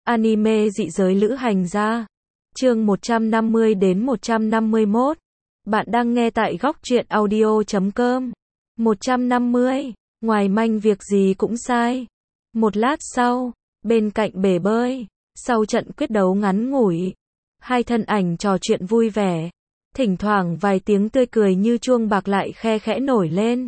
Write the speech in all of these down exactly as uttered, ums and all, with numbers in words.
Anime dị giới lữ hành gia. Chương một trăm năm mươi đến một trăm năm mươi mốt. Bạn đang nghe tại góc truyện audio chấm com. một trăm năm mươi. Ngoài manh việc gì cũng sai. Một lát sau, bên cạnh bể bơi, sau trận quyết đấu ngắn ngủi, hai thân ảnh trò chuyện vui vẻ. Thỉnh thoảng vài tiếng tươi cười như chuông bạc lại khe khẽ nổi lên.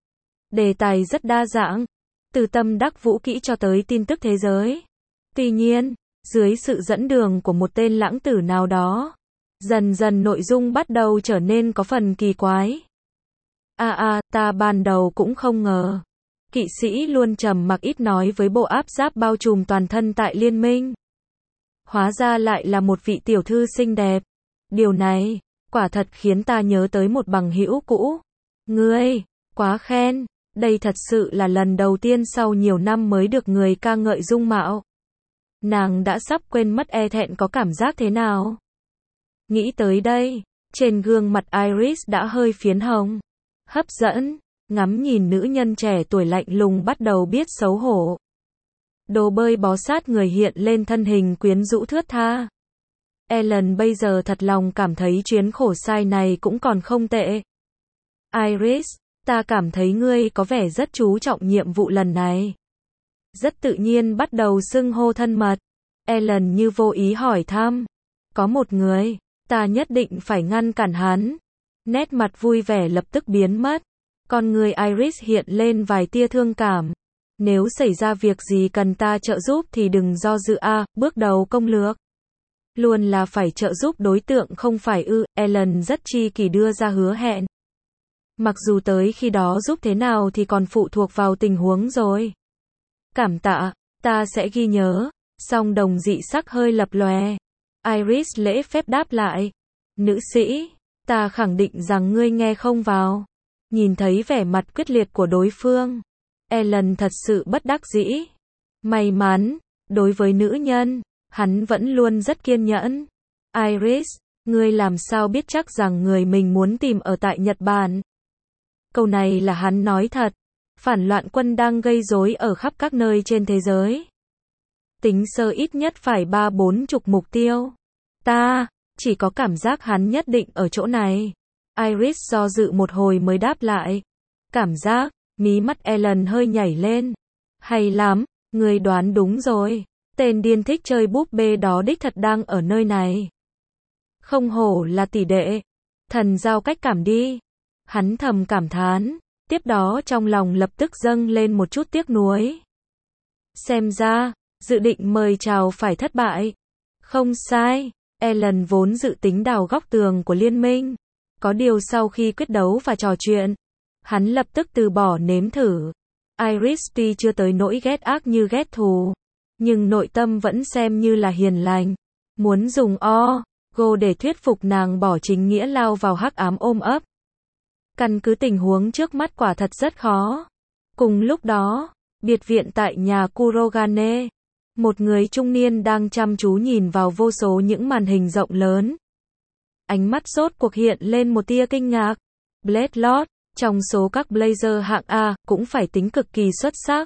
Đề tài rất đa dạng, từ tâm đắc vũ kỹ cho tới tin tức thế giới. Tuy nhiên, dưới sự dẫn đường của một tên lãng tử nào đó, dần dần nội dung bắt đầu trở nên có phần kỳ quái. A à, a, à, ta ban đầu cũng không ngờ. Kỵ sĩ luôn trầm mặc ít nói với bộ áp giáp bao trùm toàn thân tại liên minh. Hóa ra lại là một vị tiểu thư xinh đẹp. Điều này, quả thật khiến ta nhớ tới một bằng hữu cũ. Ngươi, quá khen, đây thật sự là lần đầu tiên sau nhiều năm mới được người ca ngợi dung mạo. Nàng đã sắp quên mất e thẹn có cảm giác thế nào. Nghĩ tới đây, trên gương mặt Iris đã hơi phiến hồng. Hấp dẫn, ngắm nhìn nữ nhân trẻ tuổi lạnh lùng bắt đầu biết xấu hổ. Đồ bơi bó sát người hiện lên thân hình quyến rũ thướt tha. Ellen bây giờ thật lòng cảm thấy chuyến khổ sai này cũng còn không tệ. Iris, ta cảm thấy ngươi có vẻ rất chú trọng nhiệm vụ lần này. Rất tự nhiên bắt đầu xưng hô thân mật. Ellen như vô ý hỏi thăm. Có một người, ta nhất định phải ngăn cản hắn. Nét mặt vui vẻ lập tức biến mất. Con người Iris hiện lên vài tia thương cảm. Nếu xảy ra việc gì cần ta trợ giúp thì đừng do dự a, bước đầu công lược. Luôn là phải trợ giúp đối tượng không phải ư, Ellen rất chi kỷ đưa ra hứa hẹn. Mặc dù tới khi đó giúp thế nào thì còn phụ thuộc vào tình huống rồi. Cảm tạ, ta sẽ ghi nhớ. Song đồng dị sắc hơi lập lòe. Iris lễ phép đáp lại. Nữ sĩ, ta khẳng định rằng ngươi nghe không vào. Nhìn thấy vẻ mặt quyết liệt của đối phương, Ellen thật sự bất đắc dĩ. May mắn, đối với nữ nhân, hắn vẫn luôn rất kiên nhẫn. Iris, ngươi làm sao biết chắc rằng người mình muốn tìm ở tại Nhật Bản? Câu này là hắn nói thật. Phản loạn quân đang gây rối ở khắp các nơi trên thế giới. Tính sơ ít nhất phải ba bốn chục mục tiêu. Ta, chỉ có cảm giác hắn nhất định ở chỗ này. Iris do dự một hồi mới đáp lại. Cảm giác, mí mắt Ellen hơi nhảy lên. Hay lắm, ngươi đoán đúng rồi. Tên điên thích chơi búp bê đó đích thật đang ở nơi này. Không hổ là tỷ đệ. Thần giao cách cảm đi. Hắn thầm cảm thán. Tiếp đó trong lòng lập tức dâng lên một chút tiếc nuối. Xem ra, dự định mời chào phải thất bại. Không sai, Ellen vốn dự tính đào góc tường của liên minh. Có điều sau khi quyết đấu và trò chuyện, hắn lập tức từ bỏ nếm thử. Iris tuy chưa tới nỗi ghét ác như ghét thù, nhưng nội tâm vẫn xem như là hiền lành. Muốn dùng o, go để thuyết phục nàng bỏ chính nghĩa lao vào hắc ám ôm ấp. Căn cứ tình huống trước mắt quả thật rất khó. Cùng lúc đó, biệt viện tại nhà Kurogane, một người trung niên đang chăm chú nhìn vào vô số những màn hình rộng lớn. Ánh mắt rốt cuộc hiện lên một tia kinh ngạc. Blade Lord, trong số các Blazer hạng A, cũng phải tính cực kỳ xuất sắc.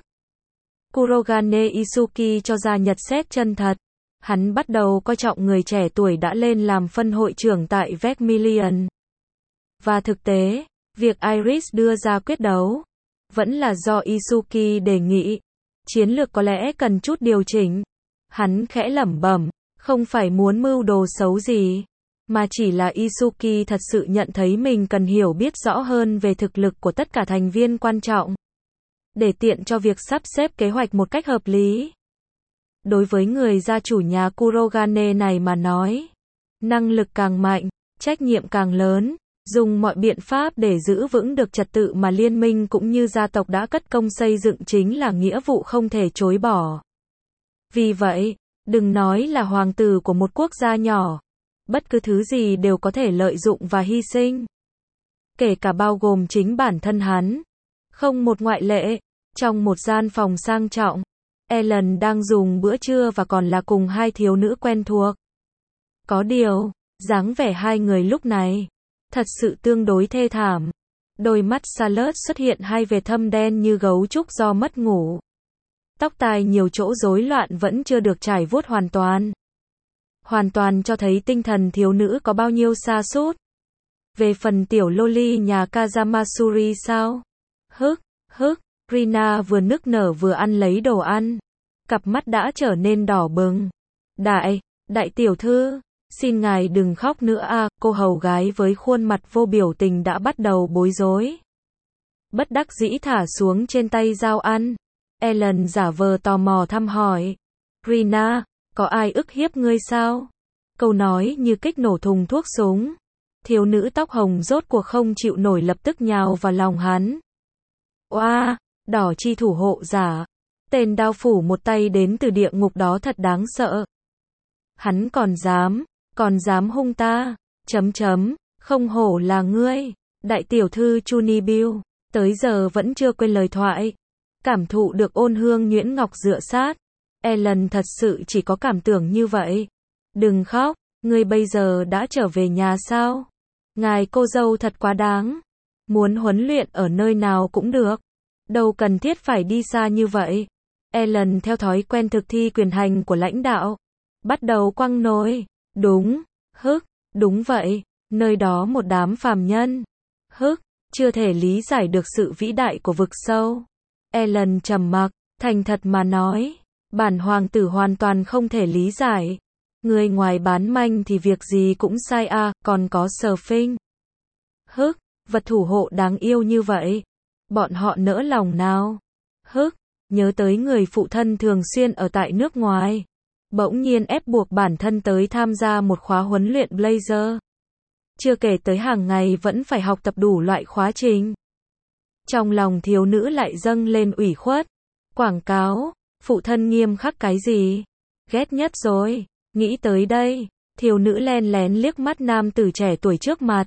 Kurogane Isuki cho ra nhật xét chân thật. Hắn bắt đầu coi trọng người trẻ tuổi đã lên làm phân hội trưởng tại Vermilion. Và thực tế, việc Iris đưa ra quyết đấu, vẫn là do Isuki đề nghị. Chiến lược có lẽ cần chút điều chỉnh. Hắn khẽ lẩm bẩm, không phải muốn mưu đồ xấu gì, mà chỉ là Isuki thật sự nhận thấy mình cần hiểu biết rõ hơn về thực lực của tất cả thành viên quan trọng, để tiện cho việc sắp xếp kế hoạch một cách hợp lý. Đối với người gia chủ nhà Kurogane này mà nói, năng lực càng mạnh, trách nhiệm càng lớn, dùng mọi biện pháp để giữ vững được trật tự mà liên minh cũng như gia tộc đã cất công xây dựng chính là nghĩa vụ không thể chối bỏ. Vì vậy, đừng nói là hoàng tử của một quốc gia nhỏ, bất cứ thứ gì đều có thể lợi dụng và hy sinh. Kể cả bao gồm chính bản thân hắn. Không một ngoại lệ, trong một gian phòng sang trọng, Ellen đang dùng bữa trưa và còn là cùng hai thiếu nữ quen thuộc. Có điều, dáng vẻ hai người lúc này thật sự tương đối thê thảm. Đôi mắt Charlotte xuất hiện hai vệt thâm đen như gấu trúc do mất ngủ. Tóc tai nhiều chỗ rối loạn vẫn chưa được trải vuốt hoàn toàn. Hoàn toàn cho thấy tinh thần thiếu nữ có bao nhiêu sa sút. Về phần tiểu loli nhà Kazamasuri sao? Hức, hức, Rina vừa nức nở vừa ăn lấy đồ ăn. Cặp mắt đã trở nên đỏ bừng. Đại, đại tiểu thư, xin ngài đừng khóc nữa à, cô hầu gái với khuôn mặt vô biểu tình đã bắt đầu bối rối. Bất đắc dĩ thả xuống trên tay dao ăn. Ellen giả vờ tò mò thăm hỏi. Rina, có ai ức hiếp ngươi sao? Câu nói như kích nổ thùng thuốc súng. Thiếu nữ tóc hồng rốt cuộc không chịu nổi lập tức nhào vào lòng hắn. Oa, đỏ chi thủ hộ giả. Tên đao phủ một tay đến từ địa ngục đó thật đáng sợ. Hắn còn dám, còn dám hung ta. Chấm chấm, không hổ là ngươi. Đại tiểu thư Chunibiu, tới giờ vẫn chưa quên lời thoại. Cảm thụ được ôn hương nhuyễn ngọc dựa sát. Ellen thật sự chỉ có cảm tưởng như vậy. Đừng khóc, ngươi bây giờ đã trở về nhà sao? Ngài cô dâu thật quá đáng. Muốn huấn luyện ở nơi nào cũng được. Đâu cần thiết phải đi xa như vậy. Ellen theo thói quen thực thi quyền hành của lãnh đạo. Bắt đầu quăng nồi. Đúng, hức, đúng vậy. Nơi đó một đám phàm nhân. Hức, chưa thể lý giải được sự vĩ đại của vực sâu. Ellen trầm mặc, thành thật mà nói. Bản hoàng tử hoàn toàn không thể lý giải. Người ngoài bán manh thì việc gì cũng sai à, còn có surfing. Hức, vật thủ hộ đáng yêu như vậy. Bọn họ nỡ lòng nào? Hức, nhớ tới người phụ thân thường xuyên ở tại nước ngoài. Bỗng nhiên ép buộc bản thân tới tham gia một khóa huấn luyện Blazer. Chưa kể tới hàng ngày vẫn phải học tập đủ loại khóa trình. Trong lòng thiếu nữ lại dâng lên ủy khuất. Quảng cáo, phụ thân nghiêm khắc cái gì? Ghét nhất rồi. Nghĩ tới đây, thiếu nữ len lén liếc mắt nam tử trẻ tuổi trước mặt.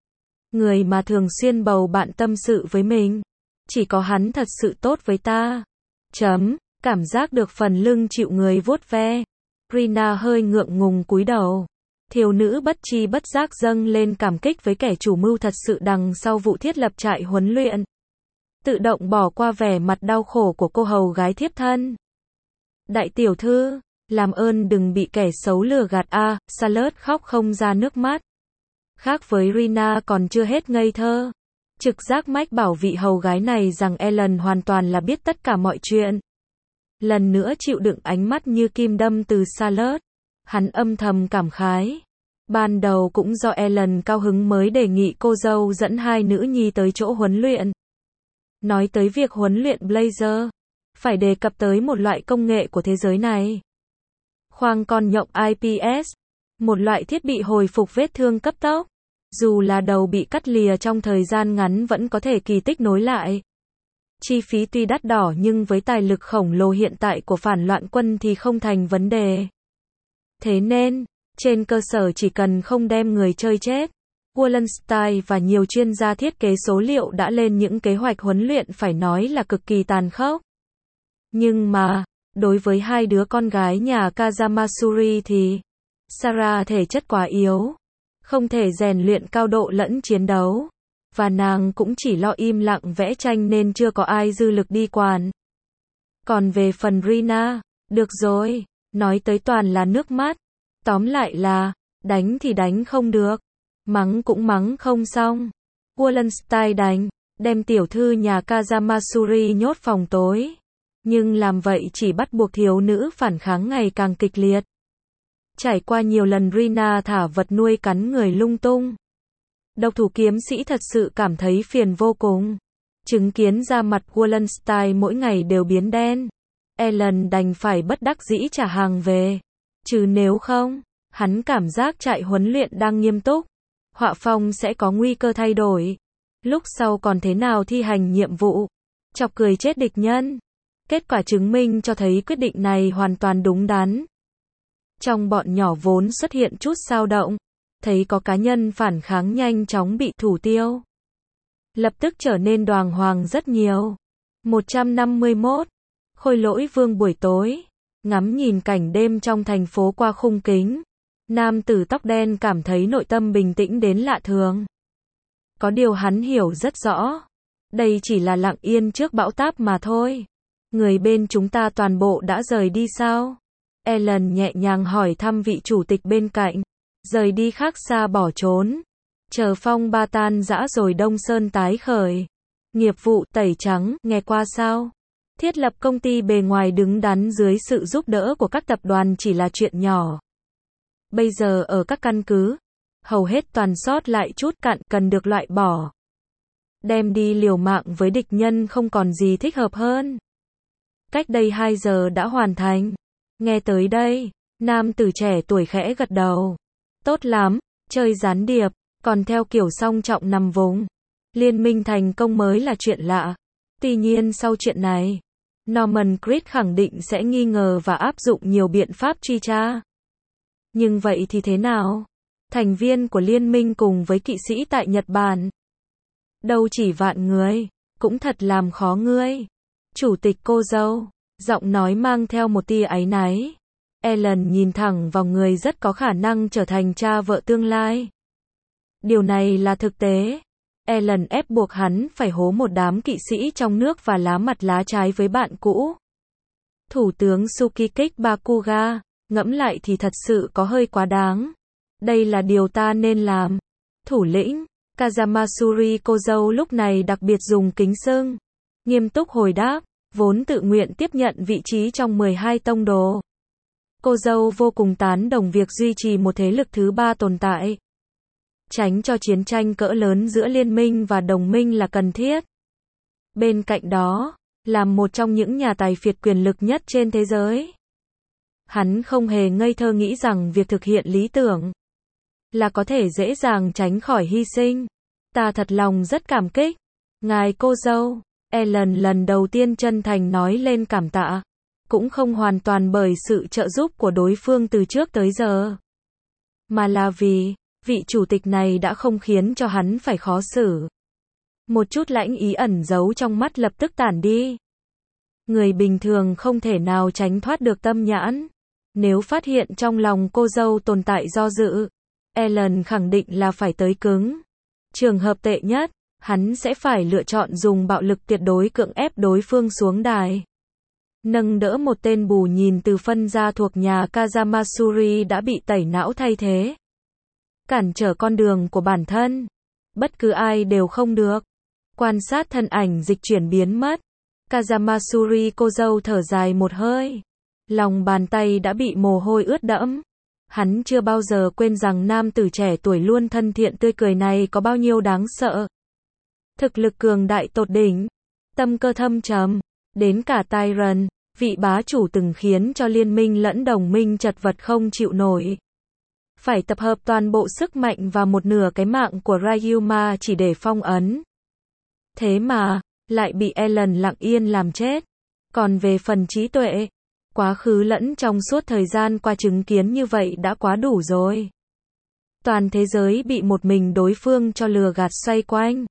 Người mà thường xuyên bầu bạn tâm sự với mình. Chỉ có hắn thật sự tốt với ta. Chấm, cảm giác được phần lưng chịu người vuốt ve. Rina hơi ngượng ngùng cúi đầu. Thiếu nữ bất chi bất giác dâng lên cảm kích với kẻ chủ mưu thật sự đằng sau vụ thiết lập trại huấn luyện. Tự động bỏ qua vẻ mặt đau khổ của cô hầu gái thiếp thân. Đại tiểu thư, làm ơn đừng bị kẻ xấu lừa gạt a, à, Charlotte khóc không ra nước mắt. Khác với Rina còn chưa hết ngây thơ. Trực giác mách bảo vị hầu gái này rằng Ellen hoàn toàn là biết tất cả mọi chuyện. Lần nữa chịu đựng ánh mắt như kim đâm từ Charlotte. Hắn âm thầm cảm khái. Ban đầu cũng do Ellen cao hứng mới đề nghị cô dâu dẫn hai nữ nhi tới chỗ huấn luyện. Nói tới việc huấn luyện Blazer, phải đề cập tới một loại công nghệ của thế giới này. Khoang con nhộng i pê ét, một loại thiết bị hồi phục vết thương cấp tốc. Dù là đầu bị cắt lìa trong thời gian ngắn vẫn có thể kỳ tích nối lại. Chi phí tuy đắt đỏ nhưng với tài lực khổng lồ hiện tại của phản loạn quân thì không thành vấn đề. Thế nên, trên cơ sở chỉ cần không đem người chơi chết, Wallenstein và nhiều chuyên gia thiết kế số liệu đã lên những kế hoạch huấn luyện phải nói là cực kỳ tàn khốc. Nhưng mà, đối với hai đứa con gái nhà Kazamasuri thì, Sarah thể chất quá yếu, không thể rèn luyện cao độ lẫn chiến đấu, và nàng cũng chỉ lo im lặng vẽ tranh nên chưa có ai dư lực đi quản. Còn về phần Rina, được rồi, nói tới toàn là nước mắt. Tóm lại là, đánh thì đánh không được, mắng cũng mắng không xong. Wallenstein đánh, đem tiểu thư nhà Kazamasuri nhốt phòng tối. Nhưng làm vậy chỉ bắt buộc thiếu nữ phản kháng ngày càng kịch liệt. Trải qua nhiều lần Rina thả vật nuôi cắn người lung tung. Độc thủ kiếm sĩ thật sự cảm thấy phiền vô cùng. Chứng kiến da mặt Wallenstein mỗi ngày đều biến đen. Ellen đành phải bất đắc dĩ trả hàng về. Chứ nếu không, hắn cảm giác trại huấn luyện đang nghiêm túc. Họa phong sẽ có nguy cơ thay đổi. Lúc sau còn thế nào thi hành nhiệm vụ. Chọc cười chết địch nhân. Kết quả chứng minh cho thấy quyết định này hoàn toàn đúng đắn. Trong bọn nhỏ vốn xuất hiện chút xao động. Thấy có cá nhân phản kháng nhanh chóng bị thủ tiêu. Lập tức trở nên đoàng hoàng rất nhiều. một trăm năm mươi mốt. Khôi Lỗi Vương buổi tối. Ngắm nhìn cảnh đêm trong thành phố qua khung kính. Nam tử tóc đen cảm thấy nội tâm bình tĩnh đến lạ thường. Có điều hắn hiểu rất rõ. Đây chỉ là lặng yên trước bão táp mà thôi. Người bên chúng ta toàn bộ đã rời đi sao? Ellen nhẹ nhàng hỏi thăm vị chủ tịch bên cạnh. Rời đi khác xa bỏ trốn. Chờ phong ba tan rã rồi Đông Sơn tái khởi. Nghiệp vụ tẩy trắng, nghe qua sao? Thiết lập công ty bề ngoài đứng đắn dưới sự giúp đỡ của các tập đoàn chỉ là chuyện nhỏ. Bây giờ ở các căn cứ, hầu hết toàn sót lại chút cặn cần được loại bỏ. Đem đi liều mạng với địch nhân không còn gì thích hợp hơn. Cách đây hai giờ đã hoàn thành. Nghe tới đây, nam tử trẻ tuổi khẽ gật đầu. Tốt lắm, chơi gián điệp, còn theo kiểu song trọng nằm vùng. Liên minh thành công mới là chuyện lạ. Tuy nhiên sau chuyện này, Norman Creed khẳng định sẽ nghi ngờ và áp dụng nhiều biện pháp truy tra. Nhưng vậy thì thế nào? Thành viên của liên minh cùng với kỵ sĩ tại Nhật Bản. Đâu chỉ vạn người, cũng thật làm khó ngươi. Chủ tịch cô dâu, giọng nói mang theo một tia áy náy. Ellen nhìn thẳng vào người rất có khả năng trở thành cha vợ tương lai. Điều này là thực tế. Ellen ép buộc hắn phải hố một đám kỵ sĩ trong nước và lá mặt lá trái với bạn cũ. Thủ tướng Sukikik Bakuga, ngẫm lại thì thật sự có hơi quá đáng. Đây là điều ta nên làm. Thủ lĩnh, Kazamasuri cô dâu lúc này đặc biệt dùng kính xưng. Nghiêm túc hồi đáp, vốn tự nguyện tiếp nhận vị trí trong mười hai tông đồ. Cô dâu vô cùng tán đồng việc duy trì một thế lực thứ ba tồn tại. Tránh cho chiến tranh cỡ lớn giữa liên minh và đồng minh là cần thiết. Bên cạnh đó, làm một trong những nhà tài phiệt quyền lực nhất trên thế giới. Hắn không hề ngây thơ nghĩ rằng việc thực hiện lý tưởng là có thể dễ dàng tránh khỏi hy sinh. Ta thật lòng rất cảm kích. Ngài cô dâu, Ellen lần đầu tiên chân thành nói lên cảm tạ. Cũng không hoàn toàn bởi sự trợ giúp của đối phương từ trước tới giờ. Mà là vì, vị chủ tịch này đã không khiến cho hắn phải khó xử. Một chút lãnh ý ẩn giấu trong mắt lập tức tản đi. Người bình thường không thể nào tránh thoát được tâm nhãn. Nếu phát hiện trong lòng cô dâu tồn tại do dự, Ellen khẳng định là phải tới cứng. Trường hợp tệ nhất, hắn sẽ phải lựa chọn dùng bạo lực tuyệt đối cưỡng ép đối phương xuống đài. Nâng đỡ một tên bù nhìn từ phân gia thuộc nhà Kazamasuri đã bị tẩy não thay thế. Cản trở con đường của bản thân. Bất cứ ai đều không được. Quan sát thân ảnh dịch chuyển biến mất. Kazamasuri cô dâu thở dài một hơi. Lòng bàn tay đã bị mồ hôi ướt đẫm. Hắn chưa bao giờ quên rằng nam tử trẻ tuổi luôn thân thiện tươi cười này có bao nhiêu đáng sợ. Thực lực cường đại tột đỉnh. Tâm cơ thâm trầm. Đến cả Tyron, vị bá chủ từng khiến cho liên minh lẫn đồng minh chật vật không chịu nổi. Phải tập hợp toàn bộ sức mạnh và một nửa cái mạng của Ryuma chỉ để phong ấn. Thế mà, lại bị Ellen lặng yên làm chết. Còn về phần trí tuệ, quá khứ lẫn trong suốt thời gian qua chứng kiến như vậy đã quá đủ rồi. Toàn thế giới bị một mình đối phương cho lừa gạt xoay quanh.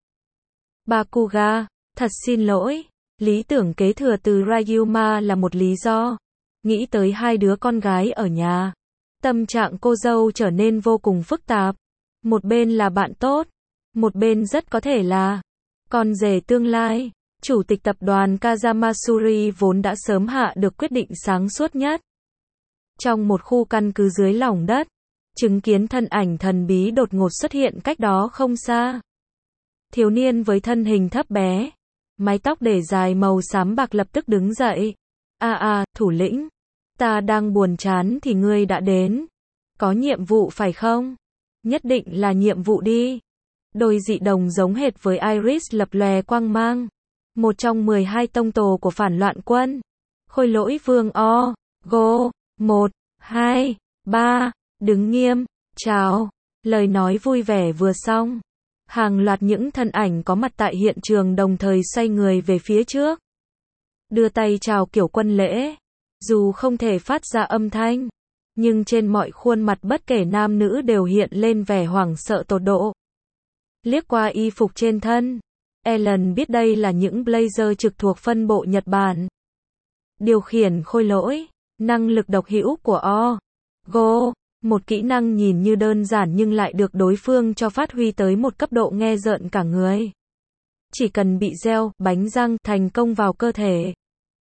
Bakuga, thật xin lỗi. Lý tưởng kế thừa từ Ryuma là một lý do. Nghĩ tới hai đứa con gái ở nhà. Tâm trạng cô dâu trở nên vô cùng phức tạp. Một bên là bạn tốt. Một bên rất có thể là con rể tương lai. Chủ tịch tập đoàn Kazamasuri vốn đã sớm hạ được quyết định sáng suốt nhất. Trong một khu căn cứ dưới lòng đất, chứng kiến thân ảnh thần bí đột ngột xuất hiện cách đó không xa. Thiếu niên với thân hình thấp bé, mái tóc để dài màu xám bạc lập tức đứng dậy. À à, thủ lĩnh. Ta đang buồn chán thì ngươi đã đến. Có nhiệm vụ phải không? Nhất định là nhiệm vụ đi. Đôi dị đồng giống hệt với Iris lập lòe quang mang. Một trong mười hai tông tổ của phản loạn quân. Khôi lỗi vương O. Go. Một, hai, ba. Đứng nghiêm. Chào. Lời nói vui vẻ vừa xong. Hàng loạt những thân ảnh có mặt tại hiện trường đồng thời xoay người về phía trước. Đưa tay chào kiểu quân lễ. Dù không thể phát ra âm thanh, nhưng trên mọi khuôn mặt bất kể nam nữ đều hiện lên vẻ hoảng sợ tột độ. Liếc qua y phục trên thân, Ellen biết đây là những blazer trực thuộc phân bộ Nhật Bản. Điều khiển khôi lỗi, năng lực độc hữu của O. Go, một kỹ năng nhìn như đơn giản nhưng lại được đối phương cho phát huy tới một cấp độ nghe rợn cả người. Chỉ cần bị gieo, bánh răng thành công vào cơ thể.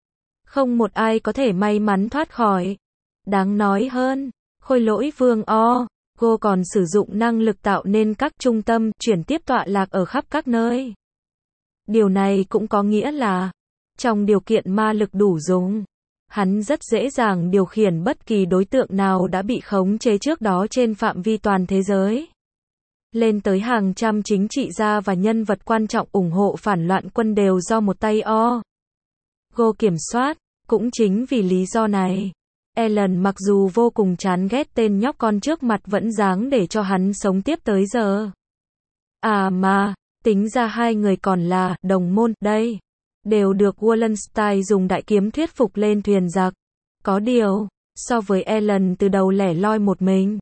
Không một ai có thể may mắn thoát khỏi. Đáng nói hơn, Khôi Lỗi Vương O.Go còn sử dụng năng lực tạo nên các trung tâm chuyển tiếp tọa lạc ở khắp các nơi. Điều này cũng có nghĩa là, trong điều kiện ma lực đủ dùng, hắn rất dễ dàng điều khiển bất kỳ đối tượng nào đã bị khống chế trước đó trên phạm vi toàn thế giới. Lên tới hàng trăm chính trị gia và nhân vật quan trọng ủng hộ phản loạn quân đều do một tay O.Go kiểm soát. Cũng chính vì lý do này, Ellen mặc dù vô cùng chán ghét tên nhóc con trước mặt vẫn dáng để cho hắn sống tiếp tới giờ. À mà, tính ra hai người còn là đồng môn đây, đều được Wallenstein dùng đại kiếm thuyết phục lên thuyền giặc. Có điều, so với Ellen từ đầu lẻ loi một mình,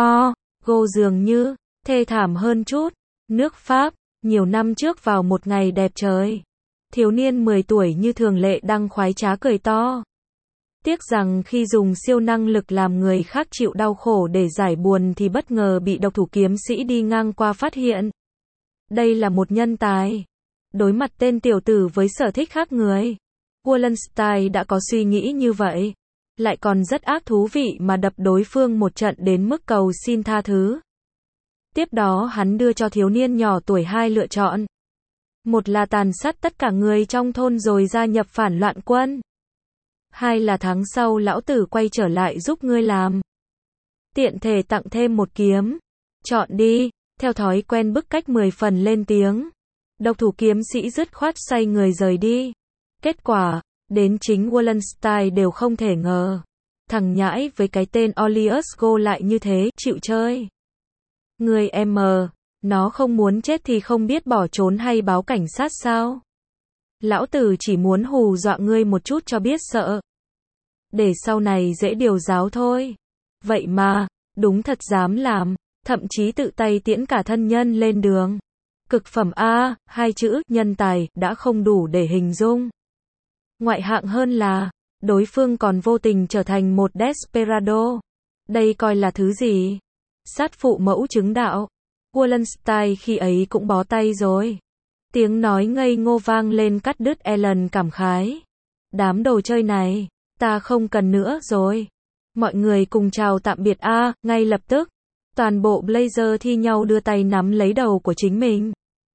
O.Go dường như thê thảm hơn chút. Nước Pháp, nhiều năm trước vào một ngày đẹp trời, thiếu niên mười tuổi như thường lệ đang khoái trá cười to. Tiếc rằng khi dùng siêu năng lực làm người khác chịu đau khổ để giải buồn thì bất ngờ bị độc thủ kiếm sĩ đi ngang qua phát hiện. Đây là một nhân tài. Đối mặt tên tiểu tử với sở thích khác người, Wallenstein đã có suy nghĩ như vậy. Lại còn rất ác thú vị mà đập đối phương một trận đến mức cầu xin tha thứ. Tiếp đó hắn đưa cho thiếu niên nhỏ tuổi hai lựa chọn. Một là tàn sát tất cả người trong thôn rồi gia nhập phản loạn quân. Hai là tháng sau lão tử quay trở lại giúp ngươi làm. Tiện thể tặng thêm một kiếm. Chọn đi, theo thói quen bức cách mười phần lên tiếng. Độc thủ kiếm sĩ dứt khoát xoay người rời đi. Kết quả, đến chính Wallenstein đều không thể ngờ. Thằng nhãi với cái tên O.Go lại như thế, chịu chơi. Người em mờ, nó không muốn chết thì không biết bỏ trốn hay báo cảnh sát sao? Lão tử chỉ muốn hù dọa ngươi một chút cho biết sợ. Để sau này dễ điều giáo thôi. Vậy mà, đúng thật dám làm, thậm chí tự tay tiễn cả thân nhân lên đường. Cực phẩm A, hai chữ, nhân tài, đã không đủ để hình dung. Ngoại hạng hơn là, đối phương còn vô tình trở thành một desperado. Đây coi là thứ gì? Sát phụ mẫu chứng đạo. Wallenstein khi ấy cũng bó tay rồi. Tiếng nói ngây ngô vang lên cắt đứt Ellen cảm khái. Đám đồ chơi này, ta không cần nữa rồi. Mọi người cùng chào tạm biệt a, à, ngay lập tức. Toàn bộ Blazer thi nhau đưa tay nắm lấy đầu của chính mình.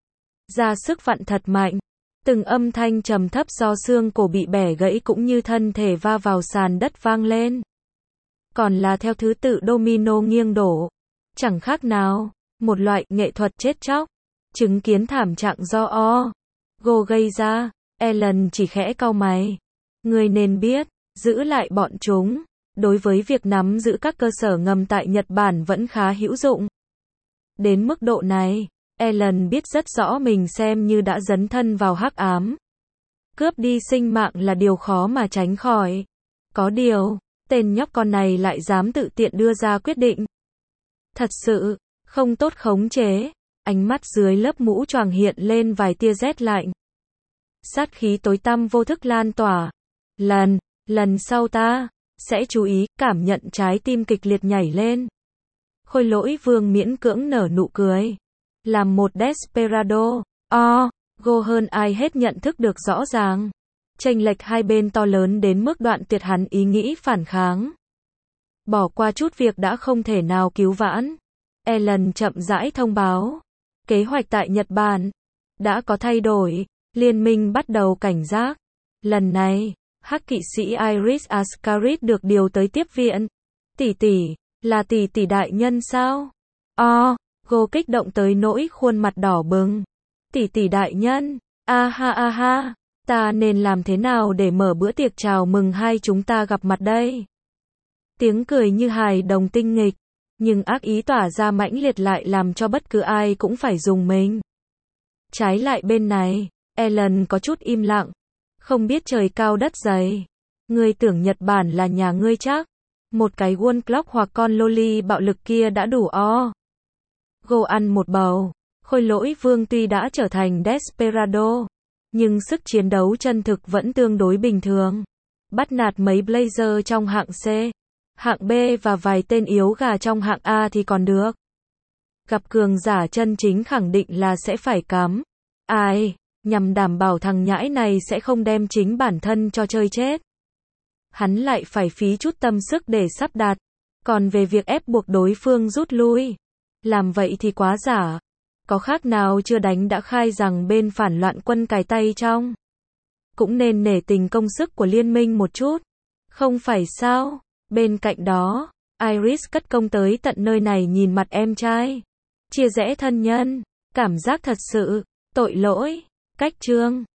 Ra sức vặn thật mạnh. Từng âm thanh trầm thấp do xương cổ bị bẻ gãy cũng như thân thể va vào sàn đất vang lên. Còn là theo thứ tự domino nghiêng đổ. Chẳng khác nào, một loại nghệ thuật chết chóc. Chứng kiến thảm trạng do O.Go gây ra, Ellen chỉ khẽ cau mày. Người nên biết, giữ lại bọn chúng, đối với việc nắm giữ các cơ sở ngầm tại Nhật Bản vẫn khá hữu dụng. Đến mức độ này, Ellen biết rất rõ mình xem như đã dấn thân vào hắc ám. Cướp đi sinh mạng là điều khó mà tránh khỏi. Có điều, tên nhóc con này lại dám tự tiện đưa ra quyết định. Thật sự, không tốt khống chế. Ánh mắt dưới lớp mũ choàng hiện lên vài tia rét lạnh. Sát khí tối tăm vô thức lan tỏa. Lần, lần sau ta sẽ chú ý, cảm nhận trái tim kịch liệt nhảy lên. Khôi Lỗi Vương miễn cưỡng nở nụ cười. Làm một desperado, O.Go hơn ai hết nhận thức được rõ ràng. Chênh lệch hai bên to lớn đến mức đoạn tuyệt hắn ý nghĩ phản kháng. Bỏ qua chút việc đã không thể nào cứu vãn. Ellen chậm rãi thông báo. Kế hoạch tại Nhật Bản đã có thay đổi. Liên minh bắt đầu cảnh giác. Lần này, hắc kỵ sĩ Iris Ascaris được điều tới tiếp viện. Tỷ tỷ, là tỷ tỷ đại nhân sao? O.Go kích động tới nỗi khuôn mặt đỏ bừng. Tỷ tỷ đại nhân, a ha a ha, ta nên làm thế nào để mở bữa tiệc chào mừng hai chúng ta gặp mặt đây? Tiếng cười như hài đồng tinh nghịch, nhưng ác ý tỏa ra mãnh liệt lại làm cho bất cứ ai cũng phải rùng mình. Trái lại bên này, Ellen có chút im lặng. Không biết trời cao đất dày. Ngươi tưởng Nhật Bản là nhà ngươi chắc. Một cái One Clock hoặc con loli bạo lực kia đã đủ O.Go ăn một bầu. Khôi Lỗi Vương tuy đã trở thành desperado, nhưng sức chiến đấu chân thực vẫn tương đối bình thường. Bắt nạt mấy Blazer trong hạng C, hạng B và vài tên yếu gà trong hạng A thì còn được. Gặp cường giả chân chính khẳng định là sẽ phải cắm. Ai, nhằm đảm bảo thằng nhãi này sẽ không đem chính bản thân cho chơi chết. hắn lại phải phí chút tâm sức để sắp đặt. Còn về việc ép buộc đối phương rút lui, làm vậy thì quá giả. Có khác nào chưa đánh đã khai rằng bên phản loạn quân cài tay trong. Cũng nên nể tình công sức của liên minh một chút. Không phải sao? Bên cạnh đó, Iris cất công tới tận nơi này nhìn mặt em trai. Chia rẽ thân nhân. Cảm giác thật sự tội lỗi. Cách chương